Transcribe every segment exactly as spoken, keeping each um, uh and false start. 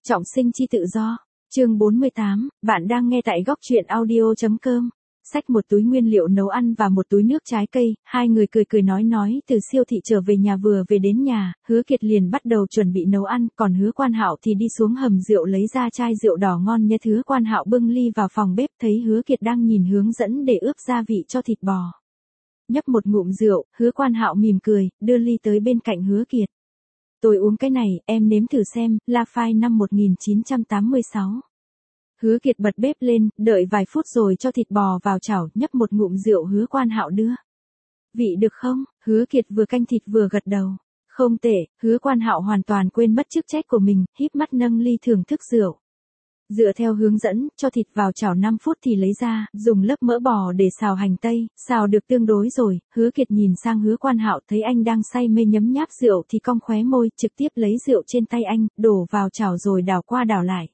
Trọng sinh chi tự do. Chương bốn mươi tám, bạn đang nghe tại góc truyện audio chấm com. Xách một túi nguyên liệu nấu ăn và một túi nước trái cây, hai người cười cười nói nói từ siêu thị trở về nhà. Vừa về đến nhà, Hứa Kiệt liền bắt đầu chuẩn bị nấu ăn, còn Hứa Quan Hạo thì đi xuống hầm rượu lấy ra chai rượu đỏ ngon nhất. Hứa Quan Hạo bưng ly vào phòng bếp, thấy Hứa Kiệt đang nhìn hướng dẫn để ướp gia vị cho thịt bò. Nhấp một ngụm rượu, Hứa Quan Hạo mỉm cười, đưa ly tới bên cạnh Hứa Kiệt. Tôi uống cái này, em nếm thử xem. La Phai năm một nghìn chín trăm tám mươi sáu. Hứa Kiệt bật bếp lên, đợi vài phút rồi cho thịt bò vào chảo, nhấp một ngụm rượu. Hứa Quan Hạo đưa. Vị được không? Hứa Kiệt vừa canh thịt vừa gật đầu. Không tệ. Hứa Quan Hạo hoàn toàn quên mất chức trách của mình, híp mắt nâng ly thưởng thức rượu. Dựa theo hướng dẫn, cho thịt vào chảo năm phút thì lấy ra, dùng lớp mỡ bò để xào hành tây, xào được tương đối rồi. Hứa Kiệt nhìn sang Hứa Quan Hạo, thấy anh đang say mê nhấm nháp rượu thì cong khóe môi, trực tiếp lấy rượu trên tay anh, đổ vào chảo rồi đảo qua đảo lại.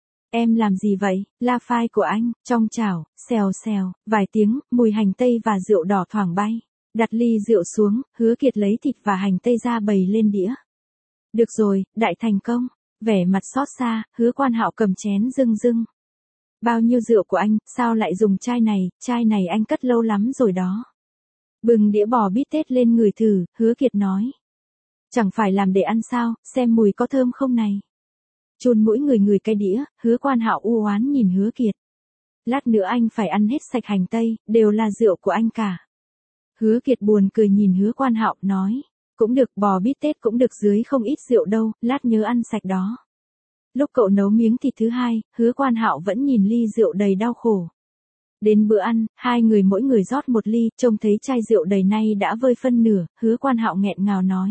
Em làm gì vậy? La Phai của anh, trong chảo, xèo xèo, vài tiếng, mùi hành tây và rượu đỏ thoảng bay. Đặt ly rượu xuống, Hứa Kiệt lấy thịt và hành tây ra bày lên đĩa. Được rồi, đại thành công. Vẻ mặt xót xa, Hứa Quan Hạo cầm chén rưng rưng. Bao nhiêu rượu của anh, sao lại dùng chai này, chai này anh cất lâu lắm rồi đó. Bừng đĩa bò bít tết lên ngửi thử, Hứa Kiệt nói. Chẳng phải làm để ăn sao, xem mùi có thơm không này. Chôn mũi người người cái đĩa, Hứa Quan Hạo u oán nhìn Hứa Kiệt. Lát nữa anh phải ăn hết sạch hành tây, đều là rượu của anh cả. Hứa Kiệt buồn cười nhìn Hứa Quan Hạo, nói. Cũng được, bò bít tết cũng được, dưới không ít rượu đâu, lát nhớ ăn sạch đó. Lúc cậu nấu miếng thịt thứ hai, Hứa Quan Hạo vẫn nhìn ly rượu đầy đau khổ. Đến bữa ăn, hai người mỗi người rót một ly, trông thấy chai rượu đầy nay đã vơi phân nửa, Hứa Quan Hạo nghẹn ngào nói.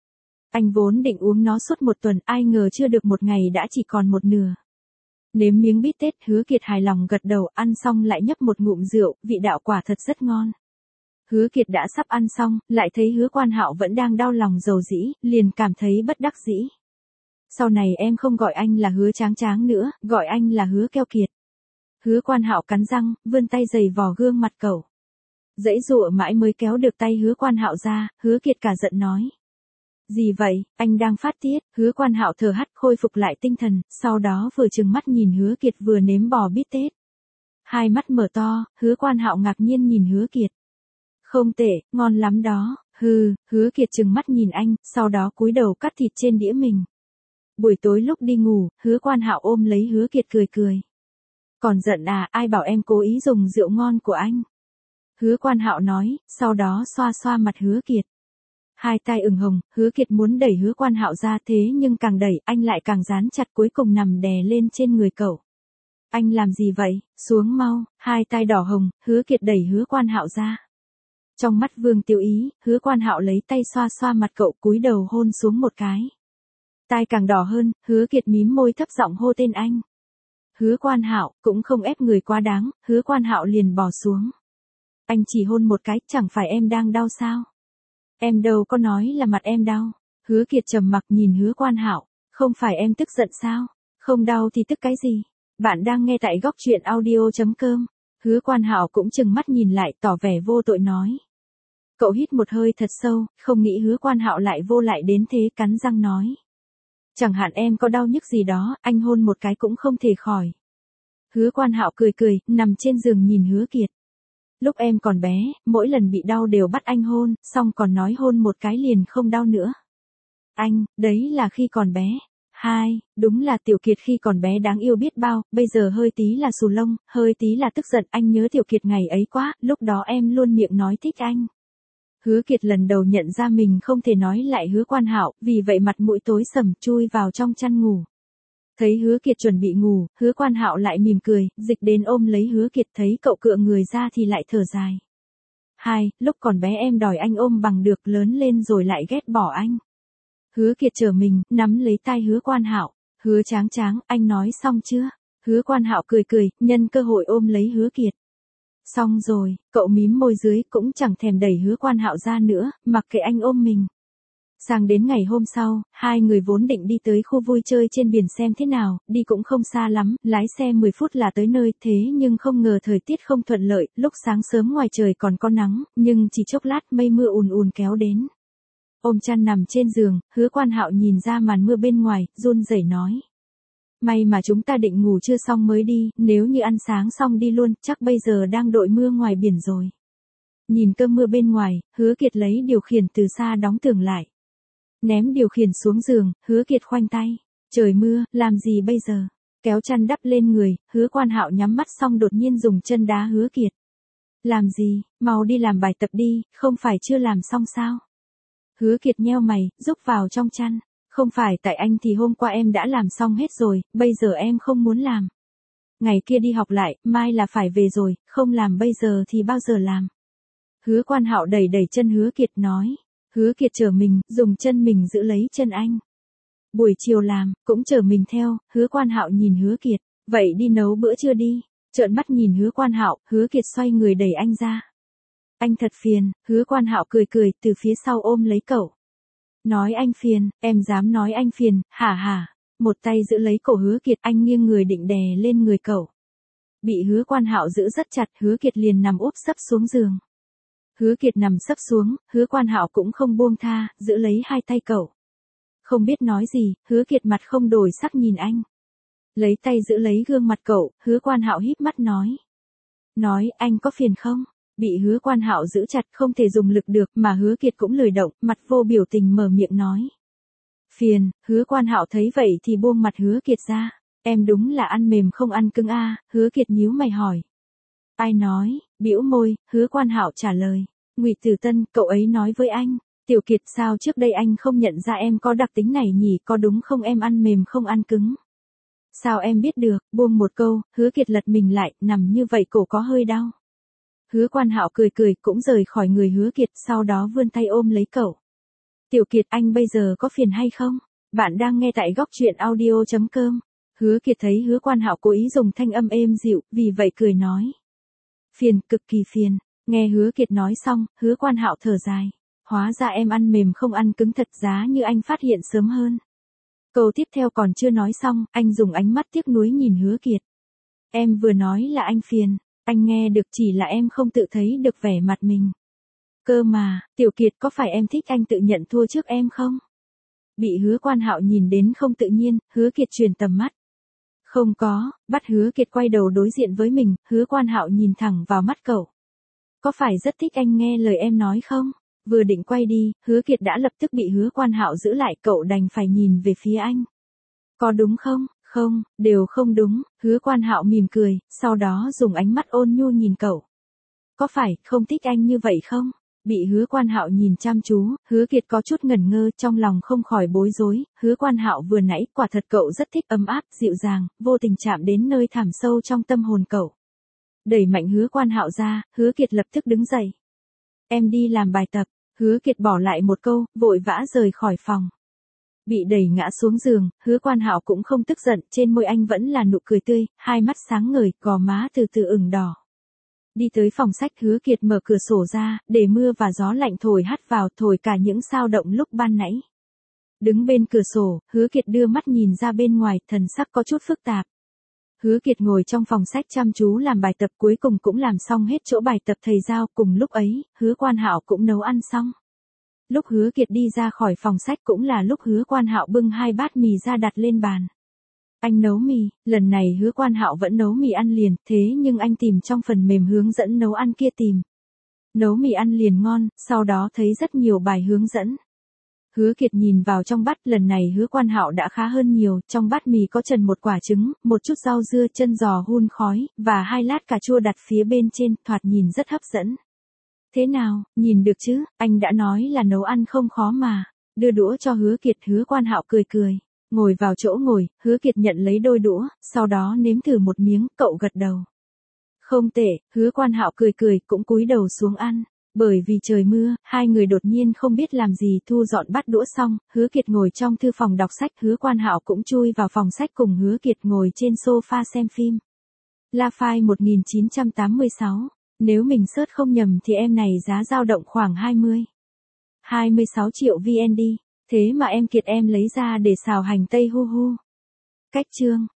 Anh vốn định uống nó suốt một tuần, ai ngờ chưa được một ngày đã chỉ còn một nửa. Nếm miếng bít tết, Hứa Kiệt hài lòng gật đầu, ăn xong lại nhấp một ngụm rượu, vị đạo quả thật rất ngon. Hứa Kiệt đã sắp ăn xong, lại thấy Hứa Quan Hạo vẫn đang đau lòng dầu dĩ, liền cảm thấy bất đắc dĩ. Sau này em không gọi anh là Hứa Tráng Tráng nữa, gọi anh là Hứa Keo Kiệt. Hứa Quan Hạo cắn răng, vươn tay giày vò gương mặt cậu. Dãy dụa mãi mới kéo được tay Hứa Quan Hạo ra, Hứa Kiệt cả giận nói. Gì vậy, anh đang phát tiết? Hứa Quan Hạo thở hắt khôi phục lại tinh thần, sau đó vừa trừng mắt nhìn Hứa Kiệt vừa nếm bò bít tết. Hai mắt mở to, Hứa Quan Hạo ngạc nhiên nhìn Hứa Kiệt. Không tệ, ngon lắm đó. Hừ, Hứa Kiệt trừng mắt nhìn anh, sau đó cúi đầu cắt thịt trên đĩa mình. Buổi tối lúc đi ngủ, Hứa Quan Hạo ôm lấy Hứa Kiệt cười cười. Còn giận à, ai bảo em cố ý dùng rượu ngon của anh? Hứa Quan Hạo nói, sau đó xoa xoa mặt Hứa Kiệt. Hai tay ửng hồng, Hứa Kiệt muốn đẩy Hứa Quan Hạo ra, thế nhưng càng đẩy, anh lại càng dán chặt, cuối cùng nằm đè lên trên người cậu. Anh làm gì vậy? Xuống mau. Hai tay đỏ hồng, Hứa Kiệt đẩy Hứa Quan Hạo ra. Trong mắt Vương Tiêu Ý, Hứa Quan Hạo lấy tay xoa xoa mặt cậu, cúi đầu hôn xuống một cái. Tai càng đỏ hơn, Hứa Kiệt mím môi thấp giọng hô tên anh. Hứa Quan Hạo, cũng không ép người quá đáng, Hứa Quan Hạo liền bỏ xuống. Anh chỉ hôn một cái, chẳng phải em đang đau sao? Em đâu có nói là mặt em đau. Hứa Kiệt trầm mặc nhìn Hứa Quan Hạo, không phải em tức giận sao? Không đau thì tức cái gì? Bạn đang nghe tại góc truyện audio chấm com. Hứa Quan Hạo cũng trừng mắt nhìn lại, tỏ vẻ vô tội nói. Cậu hít một hơi thật sâu, không nghĩ Hứa Quan Hạo lại vô lại đến thế, cắn răng nói. Chẳng hạn em có đau nhức gì đó, anh hôn một cái cũng không thể khỏi. Hứa Quan Hạo cười cười, nằm trên giường nhìn Hứa Kiệt. Lúc em còn bé, mỗi lần bị đau đều bắt anh hôn, xong còn nói hôn một cái liền không đau nữa. Anh, đấy là khi còn bé. Hai, đúng là Tiểu Kiệt khi còn bé đáng yêu biết bao, bây giờ hơi tí là xù lông, hơi tí là tức giận, anh nhớ Tiểu Kiệt ngày ấy quá, lúc đó em luôn miệng nói thích anh. Hứa Kiệt lần đầu nhận ra mình không thể nói lại Hứa Quan Hạo, vì vậy mặt mũi tối sầm, chui vào trong chăn ngủ. Thấy Hứa Kiệt chuẩn bị ngủ, Hứa Quan Hạo lại mỉm cười, dịch đến ôm lấy Hứa Kiệt, thấy cậu cựa người ra thì lại thở dài. Hai, lúc còn bé em đòi anh ôm bằng được, lớn lên rồi lại ghét bỏ anh. Hứa Kiệt trở mình, nắm lấy tay Hứa Quan Hạo. Hứa Tráng Tráng, anh nói xong chưa? Hứa Quan Hạo cười cười, nhân cơ hội ôm lấy Hứa Kiệt. Xong rồi, cậu mím môi dưới, cũng chẳng thèm đẩy Hứa Quan Hạo ra nữa, mặc kệ anh ôm mình. Sang đến ngày hôm sau, hai người vốn định đi tới khu vui chơi trên biển xem thế nào, đi cũng không xa lắm, lái xe mười phút là tới nơi, thế nhưng không ngờ thời tiết không thuận lợi, lúc sáng sớm ngoài trời còn có nắng, nhưng chỉ chốc lát mây mưa ùn ùn kéo đến. Ôm chăn nằm trên giường, Hứa Quan Hạo nhìn ra màn mưa bên ngoài, run rẩy nói. May mà chúng ta định ngủ trưa xong mới đi, nếu như ăn sáng xong đi luôn, chắc bây giờ đang đội mưa ngoài biển rồi. Nhìn cơn mưa bên ngoài, Hứa Kiệt lấy điều khiển từ xa đóng tường lại. Ném điều khiển xuống giường, Hứa Kiệt khoanh tay. Trời mưa, làm gì bây giờ? Kéo chăn đắp lên người, Hứa Quan Hạo nhắm mắt xong đột nhiên dùng chân đá Hứa Kiệt. Làm gì, mau đi làm bài tập đi, không phải chưa làm xong sao? Hứa Kiệt nheo mày, rúc vào trong chăn. Không phải tại anh thì hôm qua em đã làm xong hết rồi, bây giờ em không muốn làm. Ngày kia đi học lại, mai là phải về rồi, không làm bây giờ thì bao giờ làm? Hứa Quan Hạo đẩy đẩy chân Hứa Kiệt nói. Hứa Kiệt trở mình, dùng chân mình giữ lấy chân anh. Buổi chiều làm, cũng trở mình theo, Hứa Quan Hạo nhìn Hứa Kiệt. Vậy đi nấu bữa trưa đi. Trợn mắt nhìn Hứa Quan Hạo, Hứa Kiệt xoay người đẩy anh ra. Anh thật phiền, Hứa Quan Hạo cười cười, từ phía sau ôm lấy cậu. Nói anh phiền, em dám nói anh phiền, hả hả. Một tay giữ lấy cổ Hứa Kiệt, anh nghiêng người định đè lên người cậu. Bị Hứa Quan Hạo giữ rất chặt, Hứa Kiệt liền nằm úp sấp xuống giường. Hứa Kiệt nằm sấp xuống, Hứa Quan Hạo cũng không buông tha, giữ lấy hai tay cậu. Không biết nói gì, Hứa Kiệt mặt không đổi sắc nhìn anh. Lấy tay giữ lấy gương mặt cậu, Hứa Quan Hạo híp mắt nói. Nói, anh có phiền không? Bị Hứa Quan Hạo giữ chặt không thể dùng lực được mà Hứa Kiệt cũng lười động, mặt vô biểu tình mở miệng nói. Phiền, Hứa Quan Hạo thấy vậy thì buông mặt Hứa Kiệt ra. Em đúng là ăn mềm không ăn cứng a, à, Hứa Kiệt nhíu mày hỏi. Ai nói, bĩu môi, Hứa Quan Hạo trả lời. Ngụy Tử Tân, cậu ấy nói với anh. Tiểu Kiệt sao trước đây anh không nhận ra em có đặc tính này nhỉ, có đúng không em ăn mềm không ăn cứng? Sao em biết được, buông một câu, Hứa Kiệt lật mình lại, nằm như vậy cổ có hơi đau. Hứa Quan Hạo cười cười cũng rời khỏi người Hứa Kiệt, sau đó vươn tay ôm lấy cậu. Tiểu Kiệt anh bây giờ có phiền hay không? Bạn đang nghe tại góc truyện audio chấm com. Hứa Kiệt thấy Hứa Quan Hạo cố ý dùng thanh âm êm dịu, vì vậy cười nói. Phiền, cực kỳ phiền. Nghe Hứa Kiệt nói xong, Hứa Quan Hạo thở dài. Hóa ra em ăn mềm không ăn cứng thật, giá như anh phát hiện sớm hơn. Câu tiếp theo còn chưa nói xong, anh dùng ánh mắt tiếc nuối nhìn Hứa Kiệt. Em vừa nói là anh phiền, anh nghe được chỉ là em không tự thấy được vẻ mặt mình. Cơ mà, Tiểu Kiệt có phải em thích anh tự nhận thua trước em không? Bị Hứa Quan Hạo nhìn đến không tự nhiên, Hứa Kiệt chuyển tầm mắt. Không có, bắt Hứa Kiệt quay đầu đối diện với mình, Hứa Quan Hạo nhìn thẳng vào mắt cậu. Có phải rất thích anh nghe lời em nói không? Vừa định quay đi, Hứa Kiệt đã lập tức bị Hứa Quan Hạo giữ lại, cậu đành phải nhìn về phía anh. Có đúng không? Không, đều không đúng, Hứa Quan Hạo mỉm cười, sau đó dùng ánh mắt ôn nhu nhìn cậu. Có phải không thích anh như vậy không? Bị Hứa Quan Hạo nhìn chăm chú, Hứa Kiệt có chút ngẩn ngơ, trong lòng không khỏi bối rối, Hứa Quan Hạo vừa nãy quả thật cậu rất thích ấm áp, dịu dàng, vô tình chạm đến nơi thẳm sâu trong tâm hồn cậu. Đẩy mạnh Hứa Quan Hạo ra, Hứa Kiệt lập tức đứng dậy. Em đi làm bài tập, Hứa Kiệt bỏ lại một câu, vội vã rời khỏi phòng. Bị đẩy ngã xuống giường, Hứa Quan Hạo cũng không tức giận, trên môi anh vẫn là nụ cười tươi, hai mắt sáng ngời, gò má từ từ ửng đỏ. Đi tới phòng sách, Hứa Kiệt mở cửa sổ ra, để mưa và gió lạnh thổi hắt vào, thổi cả những sao động lúc ban nãy. Đứng bên cửa sổ, Hứa Kiệt đưa mắt nhìn ra bên ngoài, thần sắc có chút phức tạp. Hứa Kiệt ngồi trong phòng sách chăm chú làm bài tập, cuối cùng cũng làm xong hết chỗ bài tập thầy giao, cùng lúc ấy, Hứa Quan Hạo cũng nấu ăn xong. Lúc Hứa Kiệt đi ra khỏi phòng sách cũng là lúc Hứa Quan Hạo bưng hai bát mì ra đặt lên bàn. Anh nấu mì, lần này Hứa Quan Hạo vẫn nấu mì ăn liền, thế nhưng anh tìm trong phần mềm hướng dẫn nấu ăn kia tìm. Nấu mì ăn liền ngon, sau đó thấy rất nhiều bài hướng dẫn. Hứa Kiệt nhìn vào trong bát, lần này Hứa Quan Hạo đã khá hơn nhiều, trong bát mì có trần một quả trứng, một chút rau dưa, chân giò hun khói, và hai lát cà chua đặt phía bên trên, thoạt nhìn rất hấp dẫn. Thế nào, nhìn được chứ, anh đã nói là nấu ăn không khó mà. Đưa đũa cho Hứa Kiệt, Hứa Quan Hạo cười cười. Ngồi vào chỗ ngồi, Hứa Kiệt nhận lấy đôi đũa, sau đó nếm thử một miếng, cậu gật đầu. Không tệ, Hứa Quan Hạo cười cười, cũng cúi đầu xuống ăn. Bởi vì trời mưa, hai người đột nhiên không biết làm gì, thu dọn bát đũa xong, Hứa Kiệt ngồi trong thư phòng đọc sách, Hứa Quan Hạo cũng chui vào phòng sách cùng Hứa Kiệt ngồi trên sofa xem phim. La Phai một nghìn chín trăm tám mươi sáu, nếu mình search không nhầm thì em này giá dao động khoảng hai mươi. hai mươi sáu triệu vê en đê, thế mà em Kiệt em lấy ra để xào hành tây hu hu. Cách chương